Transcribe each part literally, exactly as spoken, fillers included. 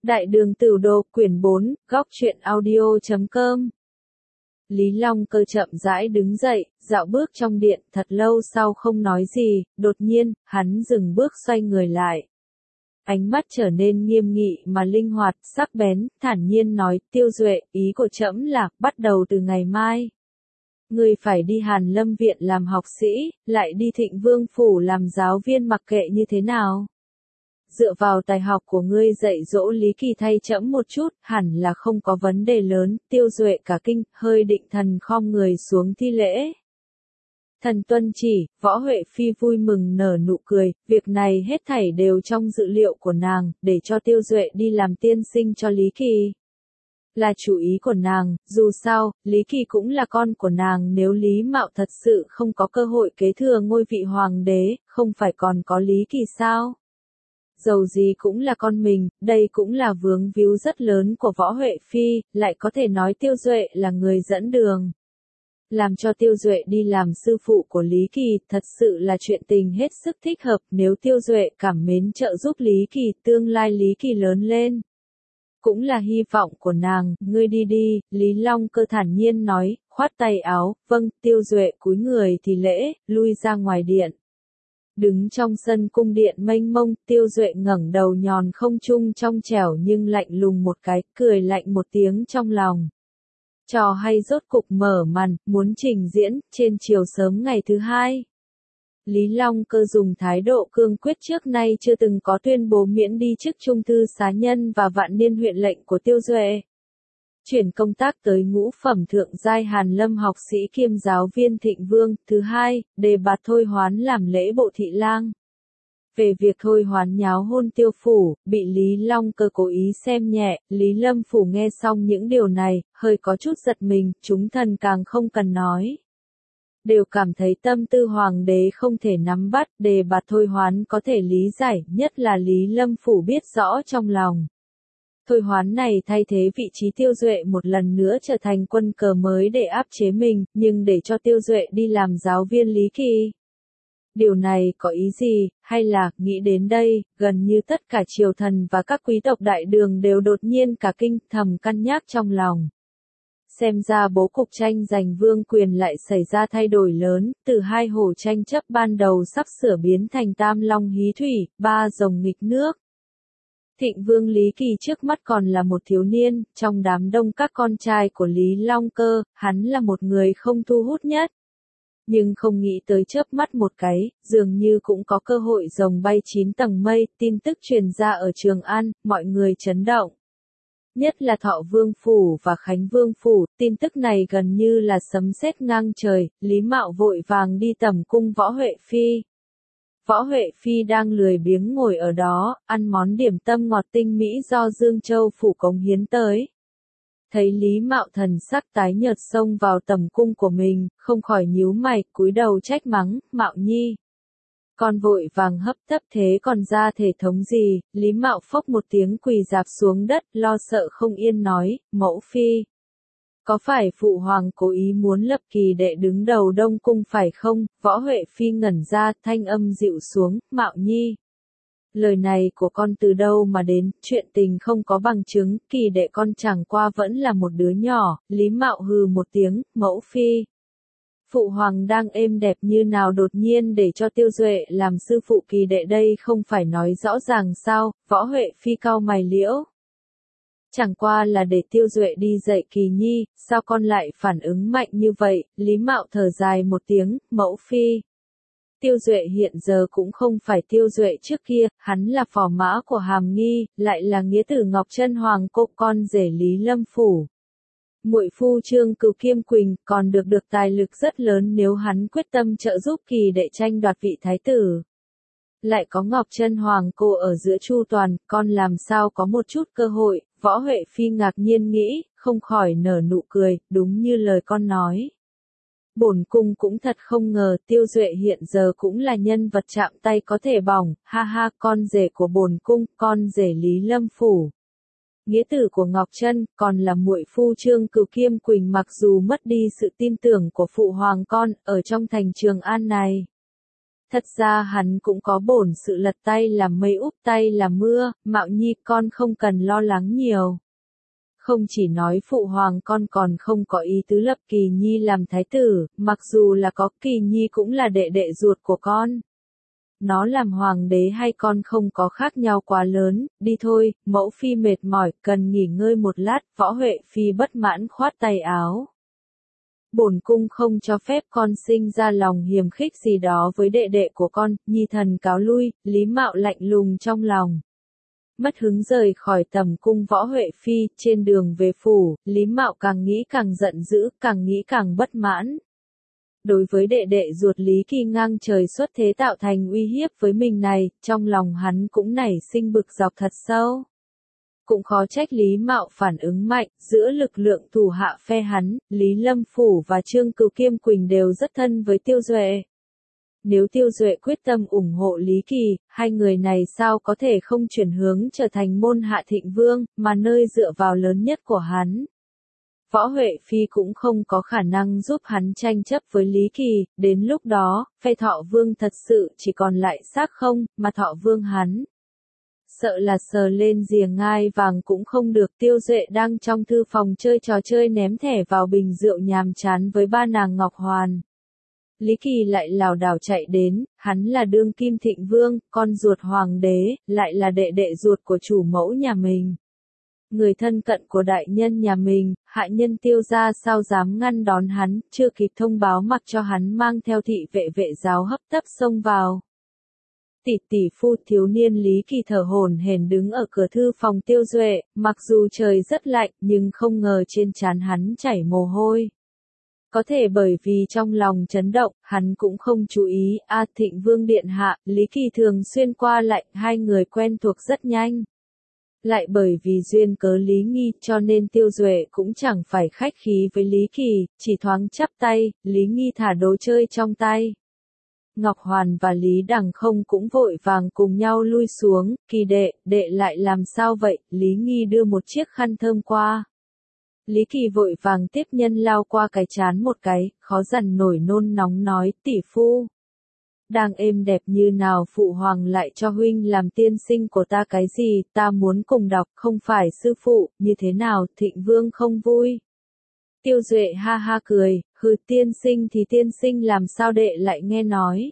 Đại đường Tửu Đồ, quyển bốn, góc truyện audio chấm com. Lý Long Cơ chậm rãi đứng dậy, dạo bước trong điện, thật lâu sau không nói gì, đột nhiên, hắn dừng bước xoay người lại. Ánh mắt trở nên nghiêm nghị mà linh hoạt, sắc bén, thản nhiên nói, Tiêu Duệ, ý của trẫm là, bắt đầu từ ngày mai. Ngươi phải đi Hàn Lâm Viện làm học sĩ, lại đi Thịnh Vương Phủ làm giáo viên mặc kệ như thế nào. Dựa vào tài học của ngươi dạy dỗ Lý Kỳ thay trẫm một chút, hẳn là không có vấn đề lớn. Tiêu Duệ cả kinh, hơi định thần khom người xuống thi lễ. Thần tuân chỉ, Võ Huệ Phi vui mừng nở nụ cười, việc này hết thảy đều trong dự liệu của nàng, để cho Tiêu Duệ đi làm tiên sinh cho Lý Kỳ. Là chủ ý của nàng, dù sao, Lý Kỳ cũng là con của nàng, nếu Lý Mạo thật sự không có cơ hội kế thừa ngôi vị hoàng đế, không phải còn có Lý Kỳ sao? Dầu gì cũng là con mình, đây cũng là vướng víu rất lớn của Võ Huệ Phi, lại có thể nói Tiêu Duệ là người dẫn đường. Làm cho Tiêu Duệ đi làm sư phụ của Lý Kỳ, thật sự là chuyện tình hết sức thích hợp, nếu Tiêu Duệ cảm mến trợ giúp Lý Kỳ, tương lai Lý Kỳ lớn lên. Cũng là hy vọng của nàng, ngươi đi đi, Lý Long Cơ thản nhiên nói, khoát tay áo, vâng, Tiêu Duệ cúi người thì lễ, lui ra ngoài điện. Đứng trong sân cung điện mênh mông, Tiêu Duệ ngẩng đầu nhòn không trung trong trẻo nhưng lạnh lùng một cái, cười lạnh một tiếng trong lòng. Trò hay rốt cục mở màn, muốn trình diễn, trên chiều sớm ngày thứ hai. Lý Long Cơ dùng thái độ cương quyết trước nay chưa từng có tuyên bố miễn đi chức trung thư xá nhân và vạn niên huyện lệnh của Tiêu Duệ. Chuyển công tác tới ngũ phẩm thượng giai Hàn Lâm học sĩ kiêm giáo viên Thịnh Vương. Thứ hai, đề bạt Thôi Hoán làm lễ bộ thị lang. Về việc Thôi Hoán nháo hôn Tiêu Phủ, bị Lý Long Cơ cố ý xem nhẹ, Lý Lâm Phủ nghe xong những điều này, hơi có chút giật mình, chúng thần càng không cần nói. Đều cảm thấy tâm tư hoàng đế không thể nắm bắt, đề bạt Thôi Hoán có thể lý giải, nhất là Lý Lâm Phủ biết rõ trong lòng. Thôi Hoán này thay thế vị trí Tiêu Duệ một lần nữa trở thành quân cờ mới để áp chế mình, nhưng để cho Tiêu Duệ đi làm giáo viên Lý Kỳ. Điều này có ý gì, hay là, nghĩ đến đây, gần như tất cả triều thần và các quý tộc đại đường đều đột nhiên cả kinh, thầm cân nhắc trong lòng. Xem ra bố cục tranh giành vương quyền lại xảy ra thay đổi lớn, từ hai hồ tranh chấp ban đầu sắp sửa biến thành tam long hí thủy, ba rồng nghịch nước. Thịnh Vương Lý Kỳ trước mắt còn là một thiếu niên, trong đám đông các con trai của Lý Long Cơ, hắn là một người không thu hút nhất. Nhưng không nghĩ tới chớp mắt một cái, dường như cũng có cơ hội rồng bay chín tầng mây, tin tức truyền ra ở Trường An, mọi người chấn động. Nhất là Thọ Vương Phủ và Khánh Vương Phủ, tin tức này gần như là sấm sét ngang trời, Lý Mạo vội vàng đi tẩm cung Võ Huệ Phi. Võ Huệ Phi đang lười biếng ngồi ở đó, ăn món điểm tâm ngọt tinh mỹ do Dương Châu Phủ cống hiến tới. Thấy Lý Mạo thần sắc tái nhợt xông vào tẩm cung của mình, không khỏi nhíu mày, cúi đầu trách mắng, Mạo Nhi. Con vội vàng hấp tấp thế còn ra thể thống gì, Lý Mạo phốc một tiếng quỳ rạp xuống đất, lo sợ không yên nói, mẫu phi. Có phải phụ hoàng cố ý muốn lập Kỳ đệ đứng đầu Đông Cung phải không? Võ Huệ Phi ngẩn ra, thanh âm dịu xuống, Mạo Nhi. Lời này của con từ đâu mà đến, chuyện tình không có bằng chứng, Kỳ đệ con chẳng qua vẫn là một đứa nhỏ. Lý Mạo hừ một tiếng, mẫu phi. Phụ hoàng đang êm đẹp như nào đột nhiên để cho Tiêu Duệ làm sư phụ Kỳ đệ đây không phải nói rõ ràng sao? Võ Huệ Phi cau mày liễu. Chẳng qua là để Tiêu Duệ đi dạy Kỳ nhi, sao con lại phản ứng mạnh như vậy? Lý Mạo thở dài một tiếng, mẫu phi. Tiêu Duệ hiện giờ cũng không phải Tiêu Duệ trước kia, hắn là phò mã của Hàm Nghi, lại là nghĩa tử Ngọc Chân Hoàng Cộ con rể Lý Lâm Phủ. Muội phu Trương Cửu Kiêm Quỳnh còn được được tài lực rất lớn nếu hắn quyết tâm trợ giúp Kỳ đệ tranh đoạt vị thái tử. Lại có Ngọc Chân Hoàng Cô ở giữa chu toàn, con làm sao có một chút cơ hội? Võ Huệ Phi ngạc nhiên nghĩ, không khỏi nở nụ cười, đúng như lời con nói. Bổn cung cũng thật không ngờ, Tiêu Duệ hiện giờ cũng là nhân vật chạm tay có thể bỏng, ha ha, con rể của bổn cung, con rể Lý Lâm Phủ. Nghĩa tử của Ngọc Chân, còn là muội phu Trương Cửu Kiêm Quỳnh, mặc dù mất đi sự tin tưởng của phụ hoàng con, ở trong thành Trường An này. thật ra hắn cũng có bổn sự lật tay làm mây úp tay làm mưa, Mạo Nhi con không cần lo lắng nhiều. Không chỉ nói phụ hoàng con còn không có ý tứ lập Kỳ Nhi làm thái tử, mặc dù là có Kỳ Nhi cũng là đệ đệ ruột của con. Nó làm hoàng đế hay con không có khác nhau quá lớn, đi thôi, mẫu phi mệt mỏi, cần nghỉ ngơi một lát, Võ Huệ Phi bất mãn khoát tay áo. Bổn cung không cho phép con sinh ra lòng hiềm khích gì đó với đệ đệ của con, Nhi thần cáo lui, Lý Mạo lạnh lùng trong lòng. Mất hứng rời khỏi tầm cung Võ Huệ Phi, trên đường về phủ, Lý Mạo càng nghĩ càng giận dữ, càng nghĩ càng bất mãn. Đối với đệ đệ ruột Lý Kỳ ngang trời xuất thế tạo thành uy hiếp với mình này, trong lòng hắn cũng nảy sinh bực dọc thật sâu. Cũng khó trách Lý Mạo phản ứng mạnh, giữa lực lượng thủ hạ phe hắn, Lý Lâm Phủ và Trương Cửu Kiêm Quỳnh đều rất thân với Tiêu Duệ. Nếu Tiêu Duệ quyết tâm ủng hộ Lý Kỳ, hai người này sao có thể không chuyển hướng trở thành môn hạ thịnh vương, mà nơi dựa vào lớn nhất của hắn. Võ Huệ Phi cũng không có khả năng giúp hắn tranh chấp với Lý Kỳ, đến lúc đó, phe Thọ Vương thật sự chỉ còn lại xác không, mà Thọ Vương hắn. Sợ là sờ lên rìa ngai vàng cũng không được. Tiêu Duệ đang trong thư phòng chơi trò chơi ném thẻ vào bình rượu nhàm chán với ba nàng Ngọc Hoàn. Lý Kỳ lại lảo đảo chạy đến, hắn là đương kim thịnh vương, con ruột hoàng đế, lại là đệ đệ ruột của chủ mẫu nhà mình. Người thân cận của đại nhân nhà mình, hạ nhân Tiêu gia sao dám ngăn đón hắn, chưa kịp thông báo mặc cho hắn mang theo thị vệ vệ giáo hấp tấp xông vào. Tỷ tỷ phu thiếu niên Lý Kỳ thở hổn hển đứng ở cửa thư phòng Tiêu Duệ, mặc dù trời rất lạnh nhưng không ngờ trên trán hắn chảy mồ hôi. Có thể bởi vì trong lòng chấn động, hắn cũng không chú ý, a Thịnh Vương Điện Hạ, Lý Kỳ thường xuyên qua lại, hai người quen thuộc rất nhanh. Lại bởi vì duyên cớ Lý Nghi cho nên Tiêu Duệ cũng chẳng phải khách khí với Lý Kỳ, chỉ thoáng chắp tay, Lý Nghi thả đồ chơi trong tay. Ngọc Hoàn và Lý Đằng Không cũng vội vàng cùng nhau lui xuống, Kỳ đệ, đệ lại làm sao vậy, Lý Nghi đưa một chiếc khăn thơm qua. Lý Kỳ vội vàng tiếp nhân lao qua cái chán một cái, khó dằn nổi nôn nóng nói, tỷ phu. Đang êm đẹp như nào phụ hoàng lại cho huynh làm tiên sinh của ta cái gì, ta muốn cùng đọc, không phải sư phụ, như thế nào, Thịnh Vương không vui. Tiêu Duệ ha ha cười, hừ tiên sinh thì tiên sinh làm sao đệ lại nghe nói.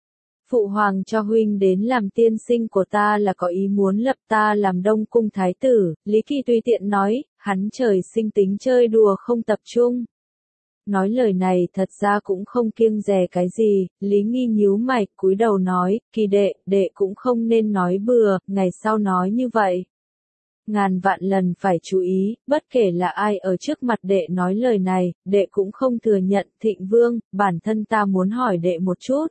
Phụ hoàng cho huynh đến làm tiên sinh của ta là có ý muốn lập ta làm Đông Cung Thái tử, Lý Kỳ tùy tiện nói, hắn trời sinh tính chơi đùa không tập trung. Nói lời này thật ra cũng không kiêng dè cái gì, Lý Nghi nhíu mày, cúi đầu nói, Kỳ đệ, đệ cũng không nên nói bừa, ngày sau nói như vậy. Ngàn vạn lần phải chú ý, bất kể là ai ở trước mặt đệ nói lời này, đệ cũng không thừa nhận. Thịnh Vương, bản thân ta muốn hỏi đệ một chút.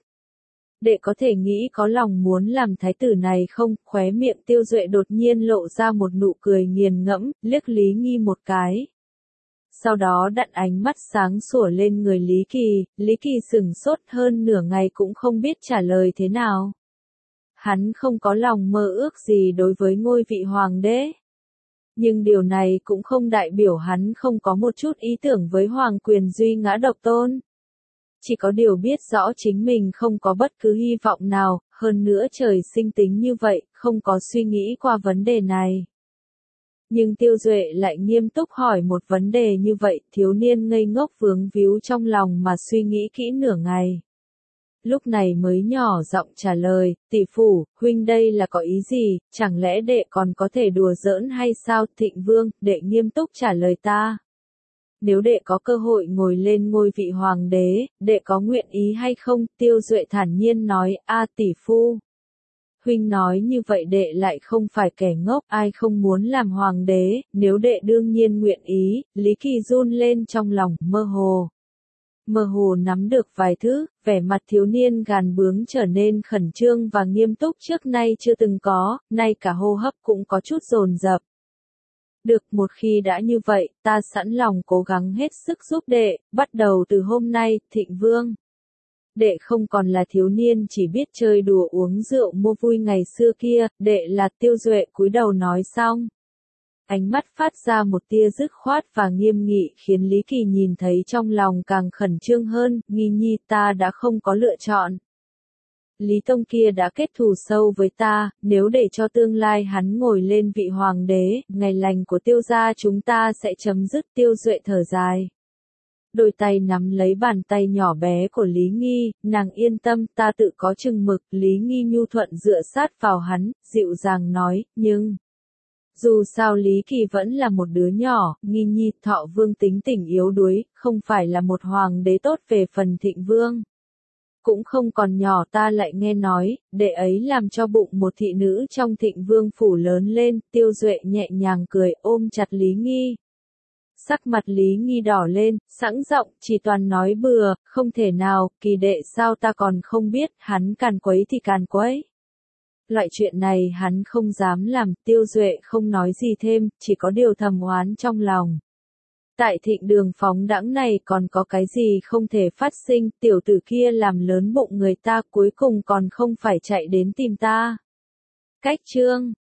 Đệ có thể nghĩ có lòng muốn làm thái tử này không? Khóe miệng Tiêu Duệ đột nhiên lộ ra một nụ cười nghiền ngẫm, liếc Lý Nghi một cái. Sau đó đặt ánh mắt sáng sủa lên người Lý Kỳ, Lý Kỳ sửng sốt hơn nửa ngày cũng không biết trả lời thế nào. Hắn không có lòng mơ ước gì đối với ngôi vị hoàng đế. Nhưng điều này cũng không đại biểu hắn không có một chút ý tưởng với hoàng quyền duy ngã độc tôn. Chỉ có điều biết rõ chính mình không có bất cứ hy vọng nào, hơn nữa trời sinh tính như vậy, không có suy nghĩ qua vấn đề này. Nhưng Tiêu Duệ lại nghiêm túc hỏi một vấn đề như vậy, thiếu niên ngây ngốc vướng víu trong lòng mà suy nghĩ kỹ nửa ngày. Lúc này mới nhỏ giọng trả lời, tỷ phủ, huynh đây là có ý gì, chẳng lẽ đệ còn có thể đùa giỡn hay sao? Thịnh Vương, đệ nghiêm túc trả lời ta. Nếu đệ có cơ hội ngồi lên ngôi vị hoàng đế, đệ có nguyện ý hay không? Tiêu Duệ thản nhiên nói, a tỷ phu. Huynh nói như vậy đệ lại không phải kẻ ngốc, ai không muốn làm hoàng đế, nếu đệ đương nhiên nguyện ý. Lý Kỳ run lên trong lòng, mơ hồ. Mơ hồ nắm được vài thứ, vẻ mặt thiếu niên gàn bướng trở nên khẩn trương và nghiêm túc trước nay chưa từng có, nay cả hô hấp cũng có chút dồn dập. Được, một khi đã như vậy, ta sẵn lòng cố gắng hết sức giúp đệ, bắt đầu từ hôm nay, Thịnh Vương. Đệ không còn là thiếu niên chỉ biết chơi đùa uống rượu mua vui ngày xưa kia, đệ là Tiêu Duệ cúi đầu nói xong. Ánh mắt phát ra một tia dứt khoát và nghiêm nghị khiến Lý Kỳ nhìn thấy trong lòng càng khẩn trương hơn, Nghi nhi ta đã không có lựa chọn. Lý Tông kia đã kết thù sâu với ta, nếu để cho tương lai hắn ngồi lên vị hoàng đế, ngày lành của Tiêu gia chúng ta sẽ chấm dứt. Tiêu Duệ thở dài. Đôi tay nắm lấy bàn tay nhỏ bé của Lý Nghi, nàng yên tâm, ta tự có chừng mực. Lý Nghi nhu thuận dựa sát vào hắn, dịu dàng nói, nhưng... Dù sao Lý Kỳ vẫn là một đứa nhỏ, Nghi Nhi, Thọ Vương tính tình yếu đuối, không phải là một hoàng đế tốt. Về phần Thịnh Vương cũng không còn nhỏ, ta lại nghe nói, đệ ấy làm cho bụng một thị nữ trong Thịnh Vương phủ lớn lên. Tiêu Duệ nhẹ nhàng cười, ôm chặt Lý Nghi. Sắc mặt Lý Nghi đỏ lên, sẵn giọng, chỉ toàn nói bừa, không thể nào, Kỳ đệ sao ta còn không biết, hắn càn quấy thì càn quấy. Loại chuyện này hắn không dám làm. Tiêu Duệ không nói gì thêm, chỉ có điều thầm oán trong lòng. Tại Thịnh Đường phóng đãng này còn có cái gì không thể phát sinh, tiểu tử kia làm lớn bụng người ta cuối cùng còn không phải chạy đến tìm ta. Cách chương